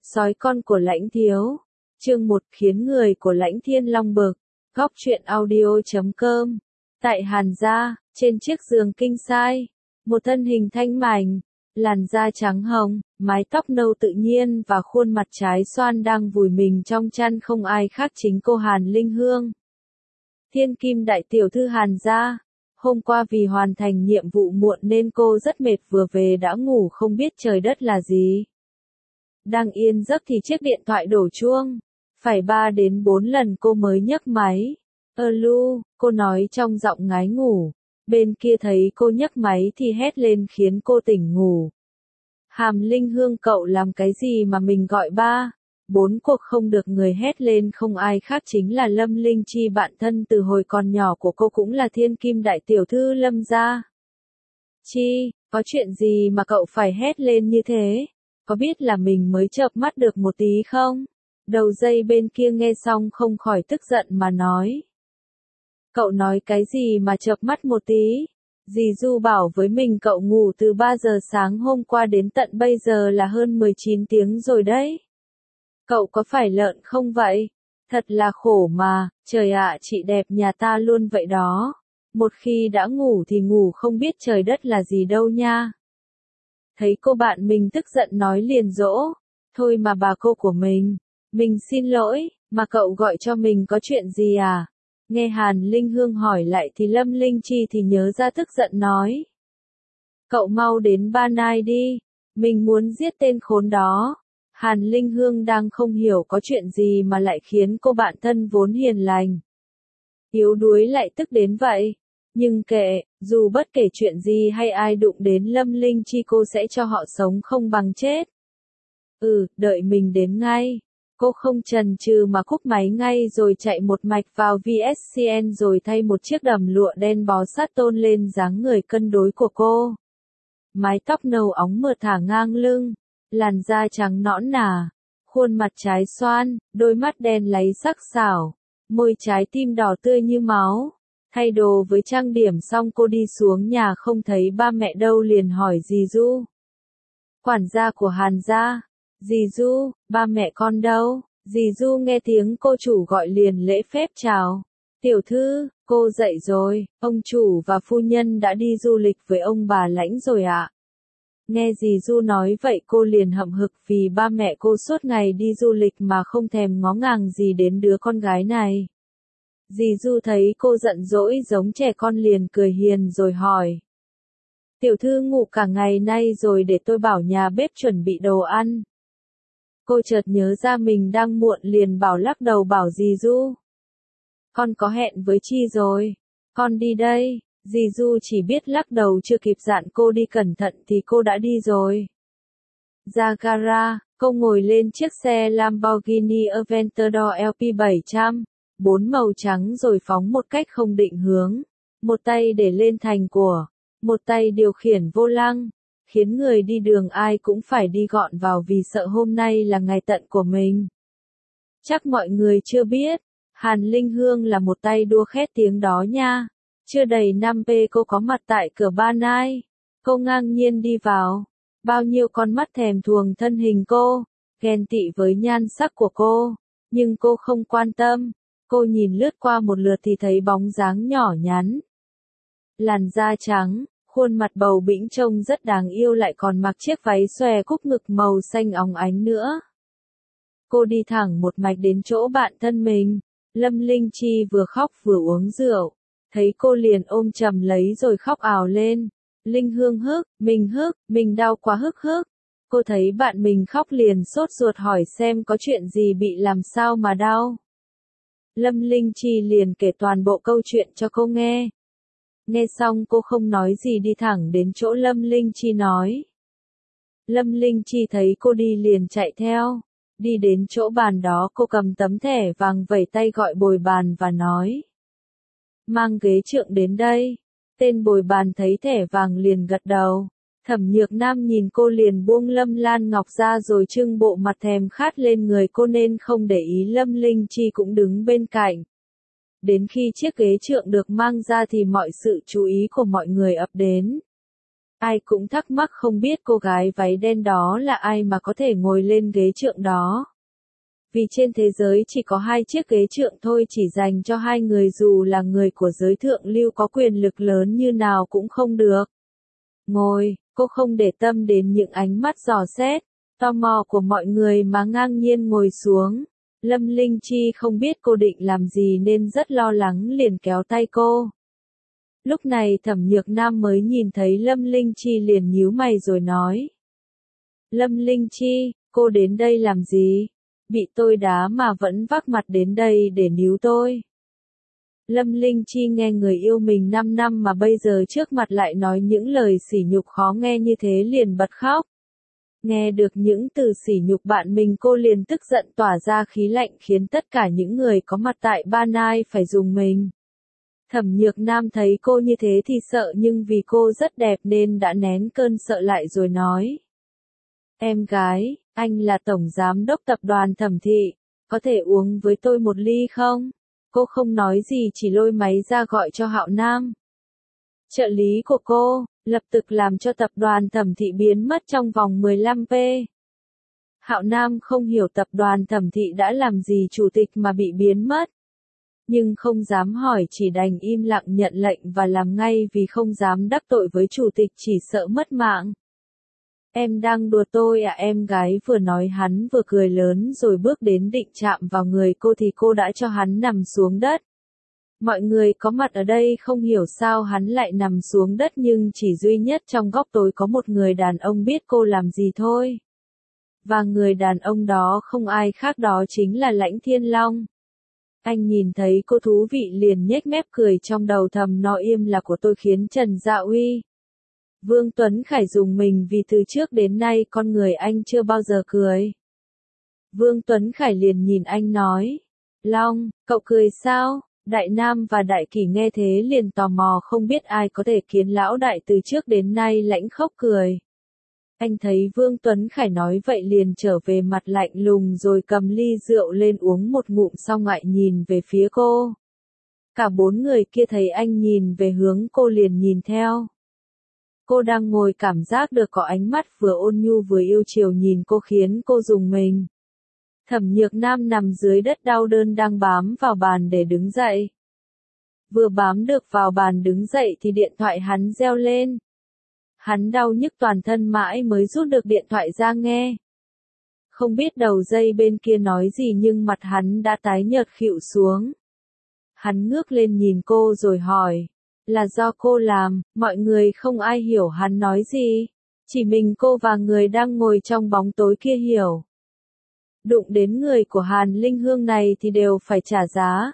Sói con của Lãnh Thiếu. Chương 1 khiến người của Lãnh Thiên Long bực. Góc truyện audio.com. Tại Hàn gia, trên chiếc giường kinh sai, một thân hình thanh mảnh, làn da trắng hồng, mái tóc nâu tự nhiên và khuôn mặt trái xoan đang vùi mình trong chăn không ai khác chính cô Hàn Linh Hương. Thiên kim đại tiểu thư Hàn gia. Hôm qua vì hoàn thành nhiệm vụ muộn nên cô rất mệt, vừa về đã ngủ không biết trời đất là gì. Đang yên giấc thì chiếc điện thoại đổ chuông. Phải 3 đến 4 lần cô mới nhấc máy. Lu, cô nói trong giọng ngái ngủ. Bên kia thấy cô nhấc máy thì hét lên khiến cô tỉnh ngủ. Hàm Linh Hương, cậu làm cái gì mà mình gọi 3, 4 cuộc không được người hét lên không ai khác chính là Lâm Linh Chi, bạn thân từ hồi còn nhỏ của cô, cũng là thiên kim đại tiểu thư Lâm gia. Chi, có chuyện gì mà cậu phải hét lên như thế? Có biết là mình mới chợp mắt được một tí không? Đầu dây bên kia nghe xong không khỏi tức giận mà nói. Cậu nói cái gì mà chợp mắt một tí? Dì Du bảo với mình cậu ngủ từ 3 giờ sáng hôm qua đến tận bây giờ là hơn 19 tiếng rồi đấy. Cậu có phải lợn không vậy? Thật là khổ mà, trời ạ, chị đẹp nhà ta luôn vậy đó. Một khi đã ngủ thì ngủ không biết trời đất là gì đâu nha. Thấy cô bạn mình tức giận nói liền dỗ. Thôi mà bà cô của mình xin lỗi, mà cậu gọi cho mình có chuyện gì à? Nghe Hàn Linh Hương hỏi lại thì Lâm Linh Chi thì nhớ ra tức giận nói. Cậu mau đến Ban Ai đi, mình muốn giết tên khốn đó. Hàn Linh Hương đang không hiểu có chuyện gì mà lại khiến cô bạn thân vốn hiền lành yếu đuối lại tức đến vậy. Nhưng kệ, dù bất kể chuyện gì hay ai đụng đến Lâm Linh Chi cô sẽ cho họ sống không bằng chết. Đợi mình đến ngay. Cô không chần chừ mà cúp máy ngay rồi chạy một mạch vào VSCN rồi thay một chiếc đầm lụa đen bó sát tôn lên dáng người cân đối của cô. Mái tóc nâu óng mượt thả ngang lưng, làn da trắng nõn nà, khuôn mặt trái xoan, đôi mắt đen láy sắc sảo, môi trái tim đỏ tươi như máu. Thay đồ với trang điểm xong cô đi xuống nhà không thấy ba mẹ đâu liền hỏi dì Du. Quản gia của Hàn gia. Dì Du, ba mẹ con đâu? Dì Du nghe tiếng cô chủ gọi liền lễ phép chào. Tiểu thư, cô dậy rồi, ông chủ và phu nhân đã đi du lịch với ông bà Lãnh rồi ạ. Nghe dì Du nói vậy cô liền hậm hực vì ba mẹ cô suốt ngày đi du lịch mà không thèm ngó ngàng gì đến đứa con gái này. Dì Du thấy cô giận dỗi giống trẻ con liền cười hiền rồi hỏi. Tiểu thư ngủ cả ngày nay rồi, để tôi bảo nhà bếp chuẩn bị đồ ăn. Cô chợt nhớ ra mình đang muộn liền lắc đầu bảo dì Du. Con có hẹn với Chi rồi. Con đi đây. Dì Du chỉ biết lắc đầu, chưa kịp dặn cô đi cẩn thận thì cô đã đi rồi. Ra gara, cô ngồi lên chiếc xe Lamborghini Aventador LP700, 4 màu trắng rồi phóng một cách không định hướng. Một tay để lên thành của, một tay điều khiển vô lăng. Khiến người đi đường ai cũng phải đi gọn vào vì sợ hôm nay là ngày tận của mình. Chắc mọi người chưa biết, Hàn Linh Hương là một tay đua khét tiếng đó nha. Chưa đầy 5 p cô có mặt tại cửa Ban Ai. Cô ngang nhiên đi vào. Bao nhiêu con mắt thèm thuồng thân hình cô, ghen tị với nhan sắc của cô. Nhưng cô không quan tâm. Cô nhìn lướt qua một lượt thì thấy bóng dáng nhỏ nhắn. Làn da trắng. Khuôn mặt bầu bĩnh trông rất đáng yêu, lại còn mặc chiếc váy xòe cúc ngực màu xanh óng ánh nữa. Cô đi thẳng một mạch đến chỗ bạn thân mình. Lâm Linh Chi vừa khóc vừa uống rượu. Thấy cô liền ôm chầm lấy rồi khóc ào lên. Linh Hương mình đau quá hức. Cô thấy bạn mình khóc liền sốt ruột hỏi xem có chuyện gì, bị làm sao mà đau. Lâm Linh Chi liền kể toàn bộ câu chuyện cho cô nghe. Nghe xong cô không nói gì đi thẳng đến chỗ Lâm Linh Chi nói. Lâm Linh Chi thấy cô đi liền chạy theo. Đi đến chỗ bàn đó cô cầm tấm thẻ vàng vẩy tay gọi bồi bàn và nói. Mang ghế trượng đến đây. Tên bồi bàn thấy thẻ vàng liền gật đầu. Thẩm Nhược Nam nhìn cô liền buông Lâm Lan Ngọc ra rồi trưng bộ mặt thèm khát lên người cô nên không để ý Lâm Linh Chi cũng đứng bên cạnh. Đến khi chiếc ghế trượng được mang ra thì mọi sự chú ý của mọi người ập đến. Ai cũng thắc mắc không biết cô gái váy đen đó là ai mà có thể ngồi lên ghế trượng đó. Vì trên thế giới chỉ có 2 chiếc ghế trượng thôi, chỉ dành cho 2 người, dù là người của giới thượng lưu có quyền lực lớn như nào cũng không được ngồi. Cô không để tâm đến những ánh mắt dò xét, tò mò của mọi người mà ngang nhiên ngồi xuống. Lâm Linh Chi không biết cô định làm gì nên rất lo lắng, liền kéo tay cô. Lúc này Thẩm Nhược Nam mới nhìn thấy Lâm Linh Chi liền nhíu mày rồi nói. Lâm Linh Chi, cô đến đây làm gì? Bị tôi đá mà vẫn vác mặt đến đây để níu tôi. Lâm Linh Chi nghe người yêu mình 5 năm mà bây giờ trước mặt lại nói những lời sỉ nhục khó nghe như thế liền bật khóc. Nghe được những từ sỉ nhục bạn mình, cô liền tức giận tỏa ra khí lạnh khiến tất cả những người có mặt tại Ba Nai phải rùng mình. Thẩm Nhược Nam thấy cô như thế thì sợ, nhưng vì cô rất đẹp nên đã nén cơn sợ lại rồi nói. Em gái, anh là tổng giám đốc tập đoàn Thẩm Thị, có thể uống với tôi một ly không? Cô không nói gì, chỉ lôi máy ra gọi cho Hạo Nam. Trợ lý của cô, lập tức làm cho tập đoàn Thẩm Thị biến mất trong vòng 15 phút. Hạo Nam không hiểu tập đoàn Thẩm Thị đã làm gì chủ tịch mà bị biến mất. Nhưng không dám hỏi, chỉ đành im lặng nhận lệnh và làm ngay vì không dám đắc tội với chủ tịch, chỉ sợ mất mạng. Em đang đùa tôi à? Em gái vừa nói hắn vừa cười lớn rồi bước đến định chạm vào người cô thì cô đã cho hắn nằm xuống đất. Mọi người có mặt ở đây không hiểu sao hắn lại nằm xuống đất, nhưng chỉ duy nhất trong góc tối có một người đàn ông biết cô làm gì thôi. Và người đàn ông đó không ai khác, đó chính là Lãnh Thiên Long. Anh nhìn thấy cô thú vị liền nhếch mép cười, trong đầu thầm nói im là của tôi khiến Trần Dạ Uy. Vương Tuấn Khải dùng mình vì từ trước đến nay con người anh chưa bao giờ cười. Vương Tuấn Khải liền nhìn anh nói. Long, cậu cười sao? Đại Nam và Đại Kỷ nghe thế liền tò mò không biết ai có thể khiến lão đại từ trước đến nay lãnh khốc cười. Anh thấy Vương Tuấn Khải nói vậy liền trở về mặt lạnh lùng rồi cầm ly rượu lên uống một ngụm xong lại nhìn về phía cô. Cả 4 người kia thấy anh nhìn về hướng cô liền nhìn theo. Cô đang ngồi cảm giác được có ánh mắt vừa ôn nhu vừa yêu chiều nhìn cô khiến cô rùng mình. Thẩm Nhược Nam nằm dưới đất đau đớn đang bám vào bàn để đứng dậy. Vừa bám được vào bàn đứng dậy thì điện thoại hắn reo lên. Hắn đau nhức toàn thân mãi mới rút được điện thoại ra nghe. Không biết đầu dây bên kia nói gì nhưng mặt hắn đã tái nhợt khịu xuống. Hắn ngước lên nhìn cô rồi hỏi. Là do cô làm, mọi người không ai hiểu hắn nói gì. Chỉ mình cô và người đang ngồi trong bóng tối kia hiểu. Đụng đến người của Hàn Linh Hương này thì đều phải trả giá.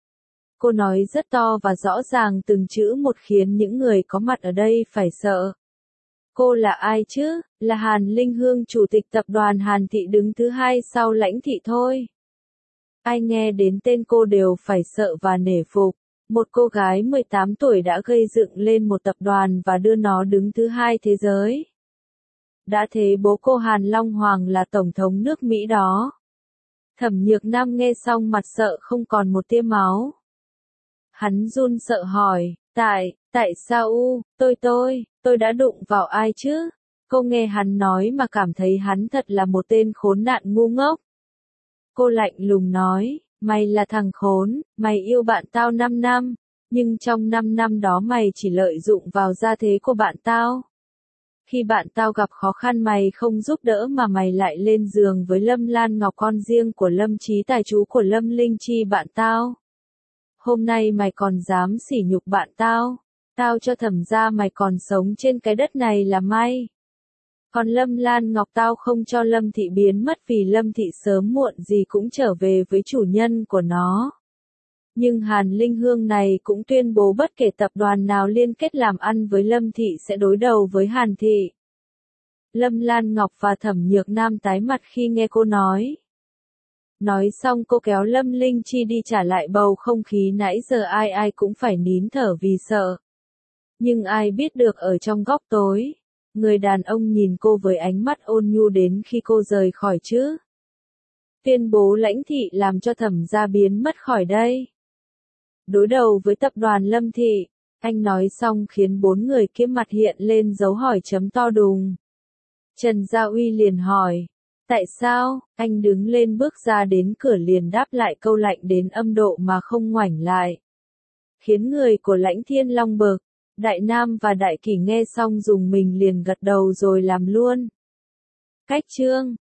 Cô nói rất to và rõ ràng từng chữ một khiến những người có mặt ở đây phải sợ. Cô là ai chứ? Là Hàn Linh Hương, chủ tịch tập đoàn Hàn Thị, đứng thứ 2 sau Lãnh Thị thôi. Ai nghe đến tên cô đều phải sợ và nể phục. Một cô gái 18 tuổi đã gây dựng lên một tập đoàn và đưa nó đứng thứ 2 thế giới. Đã thế bố cô Hàn Long Hoàng là tổng thống nước Mỹ đó. Thẩm Nhược Nam nghe xong mặt sợ không còn một tia máu. Hắn run sợ hỏi, tại sao tôi đã đụng vào ai chứ? Cô nghe hắn nói mà cảm thấy hắn thật là một tên khốn nạn ngu ngốc. Cô lạnh lùng nói, mày là thằng khốn, mày yêu bạn tao 5 năm, nhưng trong 5 năm đó mày chỉ lợi dụng vào gia thế của bạn tao. Khi bạn tao gặp khó khăn mày không giúp đỡ mà mày lại lên giường với Lâm Lan Ngọc, con riêng của Lâm Chí Tài, chú của Lâm Linh Chi bạn tao. Hôm nay mày còn dám sỉ nhục bạn tao, tao cho Thẩm gia mày còn sống trên cái đất này là may. Còn Lâm Lan Ngọc tao không cho Lâm Thị biến mất vì Lâm Thị sớm muộn gì cũng trở về với chủ nhân của nó. Nhưng Hàn Linh Hương này cũng tuyên bố bất kể tập đoàn nào liên kết làm ăn với Lâm Thị sẽ đối đầu với Hàn Thị. Lâm Lan Ngọc và Thẩm Nhược Nam tái mặt khi nghe cô nói. Nói xong cô kéo Lâm Linh Chi đi, trả lại bầu không khí nãy giờ ai cũng phải nín thở vì sợ. Nhưng ai biết được ở trong góc tối, người đàn ông nhìn cô với ánh mắt ôn nhu đến khi cô rời khỏi chứ. Tuyên bố Lãnh Thị làm cho Thẩm gia biến mất khỏi đây. Đối đầu với tập đoàn Lâm Thị, Anh nói xong khiến bốn người kia mặt hiện lên dấu hỏi chấm to đùng. Trần Gia Uy liền hỏi. Tại sao? Anh đứng lên bước ra đến cửa liền đáp lại câu lạnh đến âm độ mà không ngoảnh lại. Khiến người của Lãnh Thiên Long bực. Đại Nam và Đại Kỷ nghe xong dùng mình liền gật đầu rồi làm luôn. Cách chương